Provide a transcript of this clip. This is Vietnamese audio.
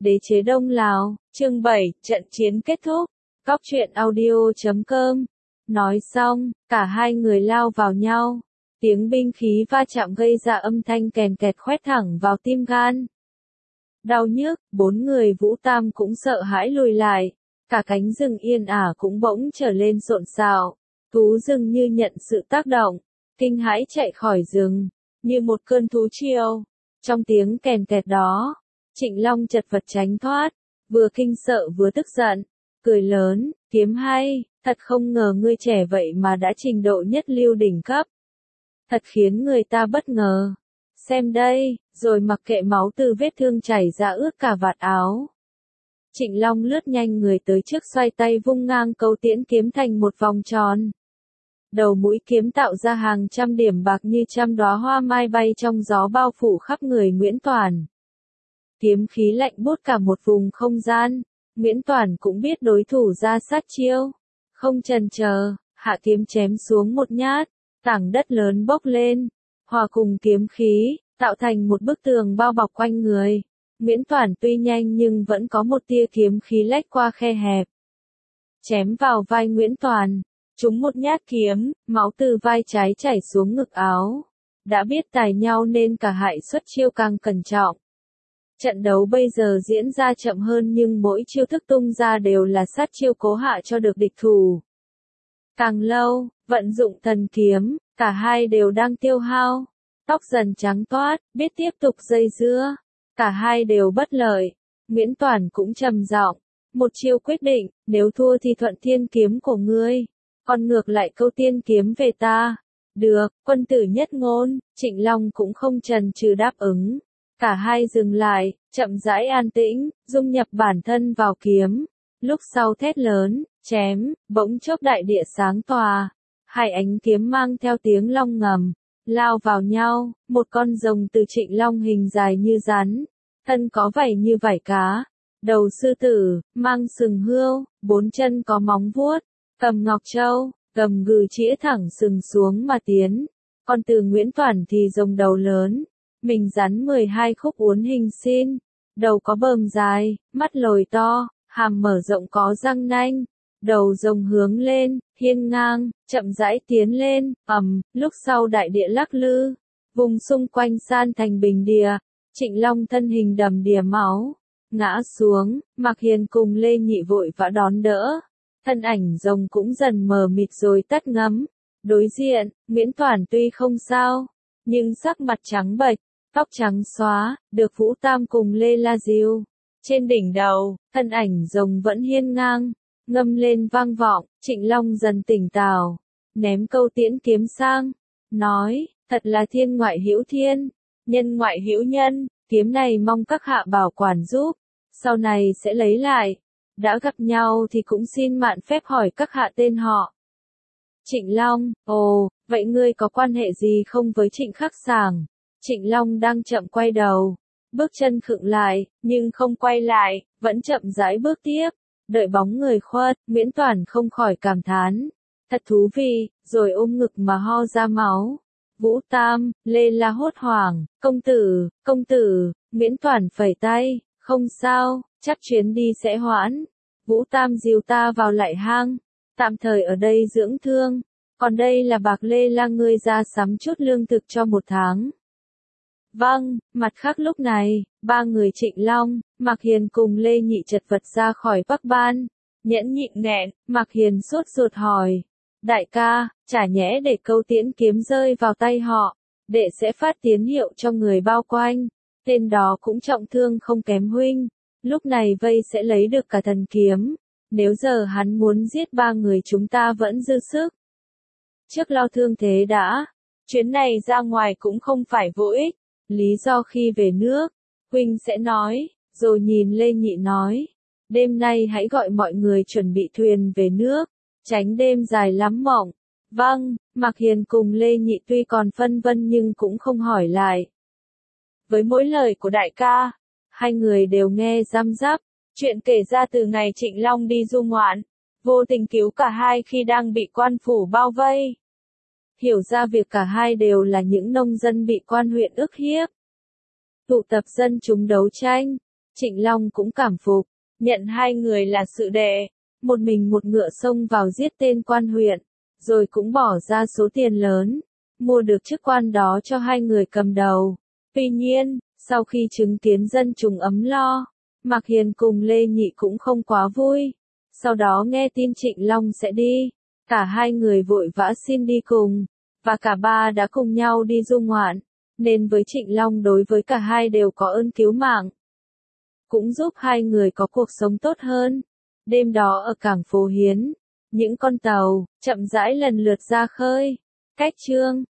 Đế chế Đông Lào, chương 7, trận chiến kết thúc. Cóc truyện audio.com. Nói xong, cả hai người lao vào nhau. Tiếng binh khí va chạm gây ra âm thanh kèn kẹt khoét thẳng vào tim gan. Đau nhức, bốn người Vũ Tam cũng sợ hãi lùi lại. Cả cánh rừng yên ả cũng bỗng trở lên xộn xạo. Thú rừng như nhận sự tác động, kinh hãi chạy khỏi rừng, như một cơn thú triều. Trong tiếng kèn kẹt đó, Trịnh Long chật vật tránh thoát, vừa kinh sợ vừa tức giận, cười lớn, kiếm hay, thật không ngờ ngươi trẻ vậy mà đã trình độ nhất lưu đỉnh cấp. Thật khiến người ta bất ngờ. Xem đây, rồi mặc kệ máu từ vết thương chảy ra ướt cả vạt áo. Trịnh Long lướt nhanh người tới trước, xoay tay vung ngang câu tiễn kiếm thành một vòng tròn. Đầu mũi kiếm tạo ra hàng trăm điểm bạc như trăm đóa hoa mai bay trong gió, bao phủ khắp người Nguyễn Toản. Kiếm khí lạnh buốt cả một vùng không gian, Nguyễn Toản cũng biết đối thủ ra sát chiêu. Không chần chờ, hạ kiếm chém xuống một nhát, tảng đất lớn bốc lên, hòa cùng kiếm khí, tạo thành một bức tường bao bọc quanh người. Nguyễn Toản tuy nhanh nhưng vẫn có một tia kiếm khí lách qua khe hẹp. Chém vào vai Nguyễn Toản, trúng một nhát kiếm, máu từ vai trái chảy xuống ngực áo. Đã biết tài nhau nên cả hai xuất chiêu càng cẩn trọng. Trận đấu bây giờ diễn ra chậm hơn nhưng mỗi chiêu thức tung ra đều là sát chiêu cố hạ cho được địch thủ. Càng lâu, vận dụng thần kiếm, cả hai đều đang tiêu hao. Tóc dần trắng toát, biết tiếp tục dây dưa. Cả hai đều bất lợi. Nguyễn Toản cũng trầm giọng, một chiêu quyết định, nếu thua thì thuận thiên kiếm của ngươi, còn ngược lại câu tiên kiếm về ta. Được, quân tử nhất ngôn. Trịnh Long cũng không chần chừ đáp ứng. Cả hai dừng lại, chậm rãi an tĩnh, dung nhập bản thân vào kiếm. Lúc sau thét lớn, chém, bỗng chốc đại địa sáng tỏa. Hai ánh kiếm mang theo tiếng long ngầm, lao vào nhau. Một con rồng từ Trịnh Long hình dài như rắn, thân có vảy như vảy cá, đầu sư tử, mang sừng hươu, bốn chân có móng vuốt, cầm ngọc châu, cầm gừ chĩa thẳng sừng xuống mà tiến. Còn từ Nguyễn Toản thì rồng đầu lớn, mình rắn 12 khúc uốn hình xin, đầu có bờm dài, mắt lồi to, hàm mở rộng có răng nanh. Đầu rồng hướng lên, hiên ngang, chậm rãi tiến lên, lúc sau đại địa lắc lư, vùng xung quanh san thành bình địa. Trịnh Long thân hình đầm đìa máu, ngã xuống, Mạc Hiền cùng Lê Nhị vội vã đón đỡ. Thân ảnh rồng cũng dần mờ mịt rồi tắt ngấm. Đối diện, Nguyễn Toản tuy không sao, nhưng sắc mặt trắng bệch, tóc trắng xóa, được Vũ Tam cùng Lê La Diêu. Trên đỉnh đầu, thân ảnh rồng vẫn hiên ngang, ngâm lên vang vọng. Trịnh Long dần tỉnh táo, ném câu tiễn kiếm sang, nói, thật là thiên ngoại hữu thiên, nhân ngoại hữu nhân, kiếm này mong các hạ bảo quản giúp, sau này sẽ lấy lại. Đã gặp nhau thì cũng xin mạn phép hỏi các hạ tên họ. Trịnh Long, ồ, vậy ngươi có quan hệ gì không với Trịnh Khắc Sảng? Trịnh Long đang chậm quay đầu, bước chân khựng lại, nhưng không quay lại, vẫn chậm rãi bước tiếp. Đợi bóng người khuất, Nguyễn Toản không khỏi cảm thán, thật thú vị, rồi ôm ngực mà ho ra máu. Vũ Tam, Lê La hốt hoảng, công tử, Nguyễn Toản phẩy tay, không sao, chắc chuyến đi sẽ hoãn. Vũ Tam dìu ta vào lại hang, tạm thời ở đây dưỡng thương, còn đây là bạc Lê La, ngươi ra sắm chút lương thực cho một tháng. Vâng. Mặt khác lúc này, ba người Trịnh Long, Mạc Hiền cùng Lê Nhị chật vật ra khỏi Bắc Ban. Nhẫn nhịn nghẹn, Mạc Hiền sốt ruột hỏi, đại ca, chả nhẽ để câu tiễn kiếm rơi vào tay họ, đệ sẽ phát tín hiệu cho người bao quanh. Tên đó cũng trọng thương không kém huynh, lúc này vây sẽ lấy được cả thần kiếm. Nếu giờ hắn muốn giết ba người chúng ta vẫn dư sức. Trước lo thương thế đã, chuyến này ra ngoài cũng không phải vô ích. Lý do khi về nước, huynh sẽ nói. Rồi nhìn Lê Nhị nói, đêm nay hãy gọi mọi người chuẩn bị thuyền về nước, tránh đêm dài lắm mộng. Vâng. Mạc Hiền cùng Lê Nhị tuy còn phân vân nhưng cũng không hỏi lại. Với mỗi lời của đại ca, hai người đều nghe răm rắp. Chuyện kể ra từ ngày Trịnh Long đi du ngoạn, vô tình cứu cả hai khi đang bị quan phủ bao vây. Hiểu ra việc cả hai đều là những nông dân bị quan huyện ức hiếp. Tụ tập dân chúng đấu tranh, Trịnh Long cũng cảm phục, nhận hai người là sự đệ, một mình một ngựa xông vào giết tên quan huyện, rồi cũng bỏ ra số tiền lớn, mua được chức quan đó cho hai người cầm đầu. Tuy nhiên, sau khi chứng kiến dân chúng ấm lo, Mạc Hiền cùng Lê Nhị cũng không quá vui. Sau đó nghe tin Trịnh Long sẽ đi, cả hai người vội vã xin đi cùng, và cả ba đã cùng nhau đi du ngoạn, nên với Trịnh Long đối với cả hai đều có ơn cứu mạng, cũng giúp hai người có cuộc sống tốt hơn. Đêm đó ở cảng Phố Hiến, những con tàu chậm rãi lần lượt ra khơi. Cách chương